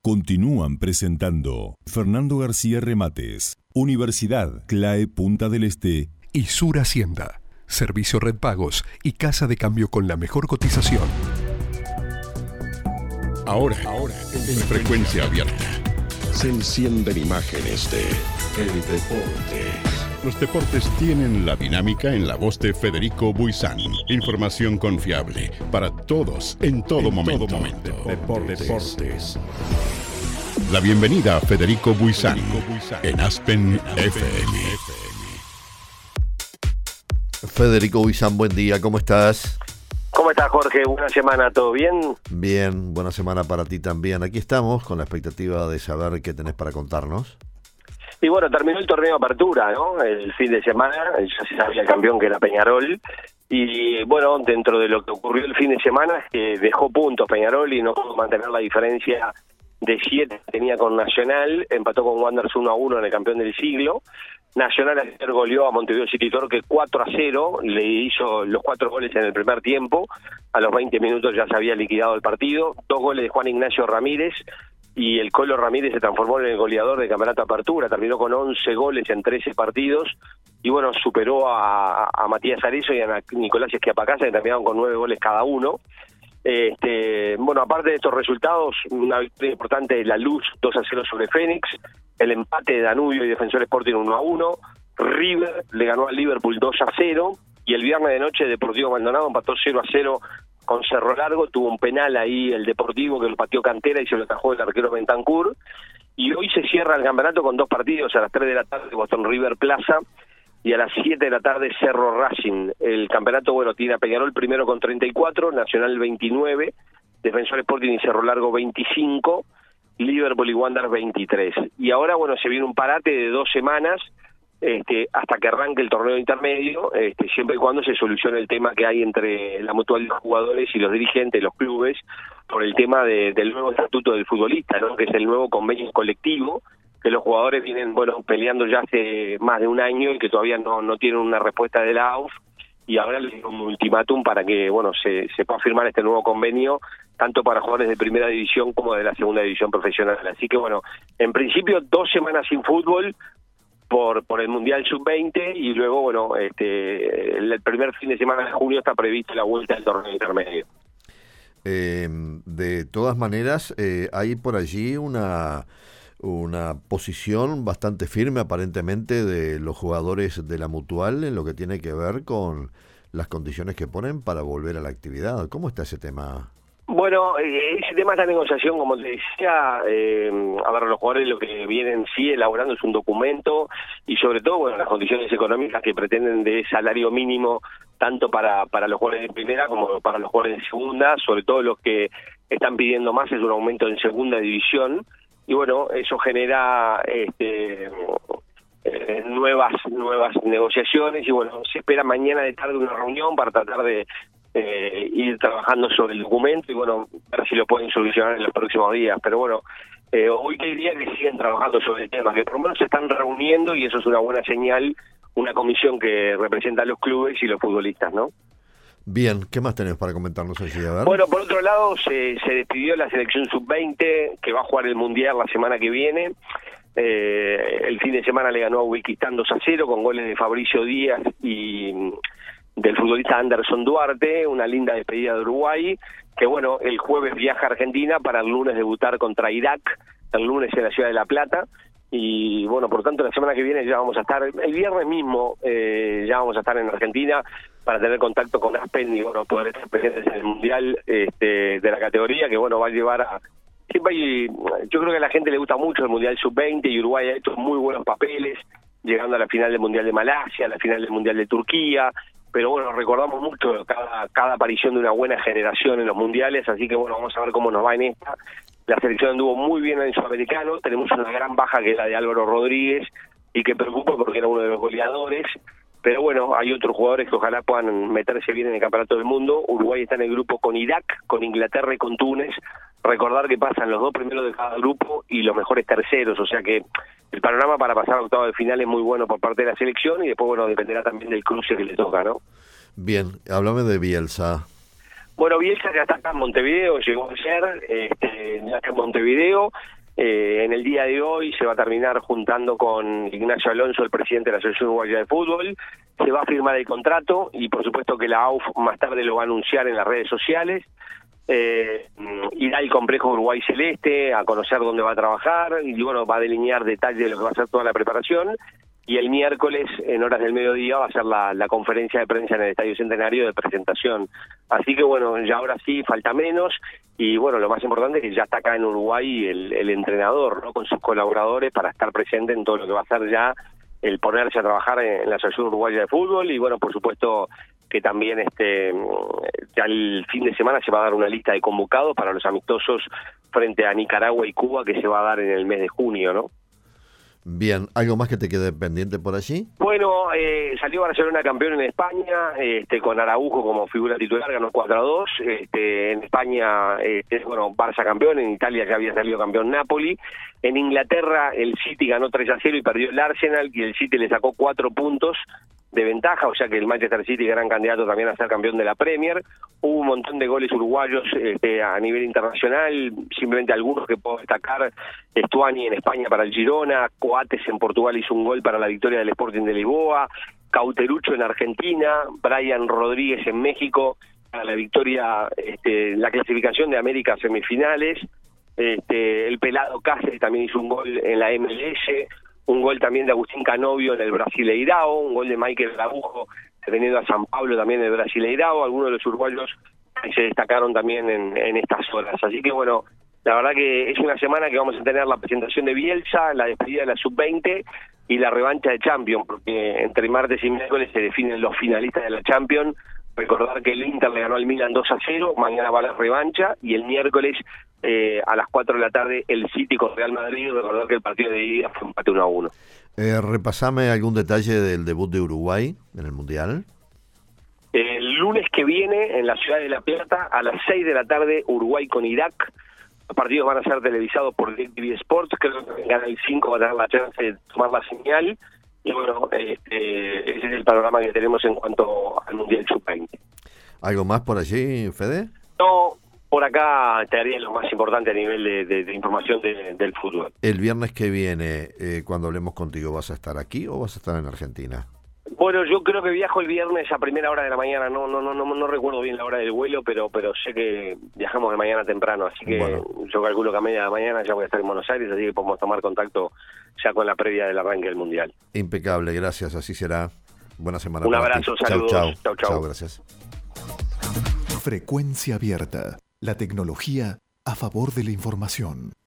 Continúan presentando Fernando García Remates, Universidad CLAE Punta del Este y Sur Hacienda, Servicio Red Pagos y Casa de Cambio con la mejor cotización. Ahora, en frecuencia abierta, se encienden imágenes de el deporte. Los deportes tienen la dinámica en la voz de Federico Buizán. Información confiable para todos, en todo momento. Deportes. La bienvenida a Federico Buizán en Aspen FM. Federico Buizán, buen día, ¿cómo estás? ¿Cómo estás, Jorge? Buena semana, ¿todo bien? Bien, buena semana para ti también. Aquí estamos con la expectativa de saber qué tenés para contarnos. Y bueno, terminó el torneo de apertura, ¿no? El fin de semana, ya se sabía el campeón que era Peñarol. Y bueno, dentro de lo que ocurrió el fin de semana es que dejó puntos Peñarol y no pudo mantener la diferencia de 7 que tenía con Nacional. Empató con Wanderers 1-1 en el campeón del siglo. Nacional ayer goleó a Montevideo City Torque 4-0, le hizo los 4 goles en el primer tiempo. A los 20 minutos ya se había liquidado el partido. 2 goles de Juan Ignacio Ramírez. Y el Colo Ramírez se transformó en el goleador del campeonato Apertura, terminó con 11 goles en 13 partidos, y bueno, superó a Matías Arezzo y a Nicolás Esquiapacasa, que terminaron con 9 goles cada uno. Bueno, aparte de estos resultados, una victoria importante de La Luz, 2-0 sobre Fénix, el empate de Danubio y Defensor Sporting 1-1, River le ganó al Liverpool 2-0, y el viernes de noche Deportivo Maldonado empató 0-0 con Cerro Largo, tuvo un penal ahí el Deportivo que lo pateó Cantera y se lo atajó el arquero Bentancur. Y hoy se cierra el campeonato con 2 partidos, a las 3 de la tarde Boston River Plaza y a las 7 de la tarde Cerro Racing. El campeonato, bueno, tiene a Peñarol primero con 34, Nacional 29, Defensor Sporting y Cerro Largo 25, Liverpool y Wanderers 23. Y ahora, bueno, se viene un parate de 2 semanas, hasta que arranque el torneo intermedio, siempre y cuando se solucione el tema que hay entre la mutual de los jugadores y los dirigentes, los clubes, por el tema del nuevo estatuto del futbolista, ¿no? Que es el nuevo convenio colectivo, que los jugadores vienen, bueno, peleando ya hace más de un año y que todavía no tienen una respuesta de la AUF, y ahora les dio un ultimátum para que, bueno, se pueda firmar este nuevo convenio, tanto para jugadores de primera división como de la segunda división profesional. Así que, bueno, en principio 2 semanas sin fútbol, por el Mundial Sub-20, y luego, bueno, el primer fin de semana de junio está previsto la vuelta del torneo intermedio. De todas maneras, hay por allí una posición bastante firme aparentemente de los jugadores de la Mutual en lo que tiene que ver con las condiciones que ponen para volver a la actividad. ¿Cómo está ese tema? Bueno, ese tema es la negociación, como te decía. A ver, los jugadores lo que vienen sí elaborando es un documento, y sobre todo, bueno, las condiciones económicas que pretenden de salario mínimo, tanto para los jugadores de primera como para los jugadores de segunda. Sobre todo los que están pidiendo más es un aumento en segunda división, y bueno, eso genera nuevas negociaciones, y bueno, se espera mañana de tarde una reunión para tratar de ir trabajando sobre el documento y bueno, ver si lo pueden solucionar en los próximos días. Pero bueno, hoy te diría que siguen trabajando sobre el tema, que por lo menos se están reuniendo, y eso es una buena señal, una comisión que representa a los clubes y los futbolistas, ¿no? Bien, ¿qué más tenés para comentarnos allí? A ver. Bueno, por otro lado, se despidió la selección sub-20, que va a jugar el Mundial la semana que viene. El fin de semana le ganó a Uzbekistán 2-0 con goles de Fabricio Díaz y del futbolista Anderson Duarte. Una linda despedida de Uruguay, que bueno, el jueves viaja a Argentina para el lunes debutar contra Irak, el lunes en la ciudad de La Plata. Y bueno, por tanto la semana que viene ya vamos a estar, el viernes mismo ya vamos a estar en Argentina para tener contacto con Aspen y bueno, poder estar presentes en el Mundial de la categoría, que bueno, va a llevar a... Siempre yo creo que a la gente le gusta mucho el Mundial Sub-20, y Uruguay ha hecho muy buenos papeles, llegando a la final del Mundial de Malasia, a la final del Mundial de Turquía. Pero bueno, recordamos mucho cada aparición de una buena generación en los mundiales, así que bueno, vamos a ver cómo nos va en esta. La selección anduvo muy bien en el Sudamericano, tenemos una gran baja que es la de Álvaro Rodríguez, y que preocupa porque era uno de los goleadores, pero bueno, hay otros jugadores que ojalá puedan meterse bien en el Campeonato del Mundo. Uruguay está en el grupo con Irak, con Inglaterra y con Túnez. Recordar que pasan los 2 primeros de cada grupo y los mejores terceros, o sea que el panorama para pasar a octavos de final es muy bueno por parte de la selección, y después, bueno, dependerá también del cruce que le toca, ¿no? Bien, háblame de Bielsa. Bueno, Bielsa ya está acá en Montevideo, llegó ayer, ya está en Montevideo. En el día de hoy se va a terminar juntando con Ignacio Alonso, el presidente de la Asociación Uruguaya de Fútbol. Se va a firmar el contrato y por supuesto que la AUF más tarde lo va a anunciar en las redes sociales. Irá al complejo Uruguay Celeste a conocer dónde va a trabajar y bueno, va a delinear detalles de lo que va a ser toda la preparación. Y el miércoles, en horas del mediodía, va a ser la conferencia de prensa en el Estadio Centenario de presentación. Así que bueno, ya ahora sí falta menos. Y bueno, lo más importante es que ya está acá en Uruguay el entrenador, ¿no? Con sus colaboradores para estar presente en todo lo que va a ser ya el ponerse a trabajar en la Asociación Uruguaya de Fútbol. Y bueno, por supuesto que también ya el fin de semana se va a dar una lista de convocados para los amistosos frente a Nicaragua y Cuba que se va a dar en el mes de junio, ¿no? Bien, ¿algo más que te quede pendiente por allí? Bueno, salió Barcelona campeón en España, con Araujo como figura titular, ganó 4-2. En España, bueno, Barça campeón, en Italia ya había salido campeón Napoli. En Inglaterra, el City ganó 3-0 y perdió el Arsenal, y el City le sacó 4 puntos de ventaja, o sea que el Manchester City, gran candidato también a ser campeón de la Premier. Hubo un montón de goles uruguayos a nivel internacional, simplemente algunos que puedo destacar: Estuani en España para el Girona, Coates en Portugal hizo un gol para la victoria del Sporting de Lisboa, Cauterucho en Argentina, Brian Rodríguez en México para la victoria, la clasificación de América a semifinales. El pelado Cáceres también hizo un gol en la MLS, un gol también de Agustín Canovio en el Brasileirao, un gol de Michael Araujo teniendo a San Pablo también en el Brasileirao. Algunos de los uruguayos se destacaron también en estas horas. Así que bueno, la verdad que es una semana que vamos a tener la presentación de Bielsa, la despedida de la Sub-20 y la revancha de Champions, porque entre martes y miércoles se definen los finalistas de la Champions. Recordar que el Inter le ganó al Milan 2-0, mañana va la revancha, y el miércoles a las 4 de la tarde el City con Real Madrid. Recordar que el partido de ida fue empate 1-1. Repasame algún detalle del debut de Uruguay en el Mundial. El lunes que viene, en la ciudad de La Plata, a las 6 de la tarde, Uruguay con Irak. Los partidos van a ser televisados por DirecTV Sports. Creo que en Canal 5 va a tener la chance de tomar la señal. Y bueno, ese es el panorama que tenemos en cuanto al Mundial Sub-20. ¿Algo más por allí, Fede? No, por acá te haría lo más importante a nivel de información del fútbol. El viernes que viene, cuando hablemos contigo, ¿vas a estar aquí o vas a estar en Argentina? Bueno, yo creo que viajo el viernes a primera hora de la mañana. No recuerdo bien la hora del vuelo, pero sé que viajamos de mañana temprano, así que bueno, yo calculo que a media de la mañana ya voy a estar en Buenos Aires, así que podemos tomar contacto ya con la previa del arranque del Mundial. Impecable, gracias, así será. Buena semana. Un abrazo, saludos. Chau, gracias. Frecuencia abierta, la tecnología a favor de la información.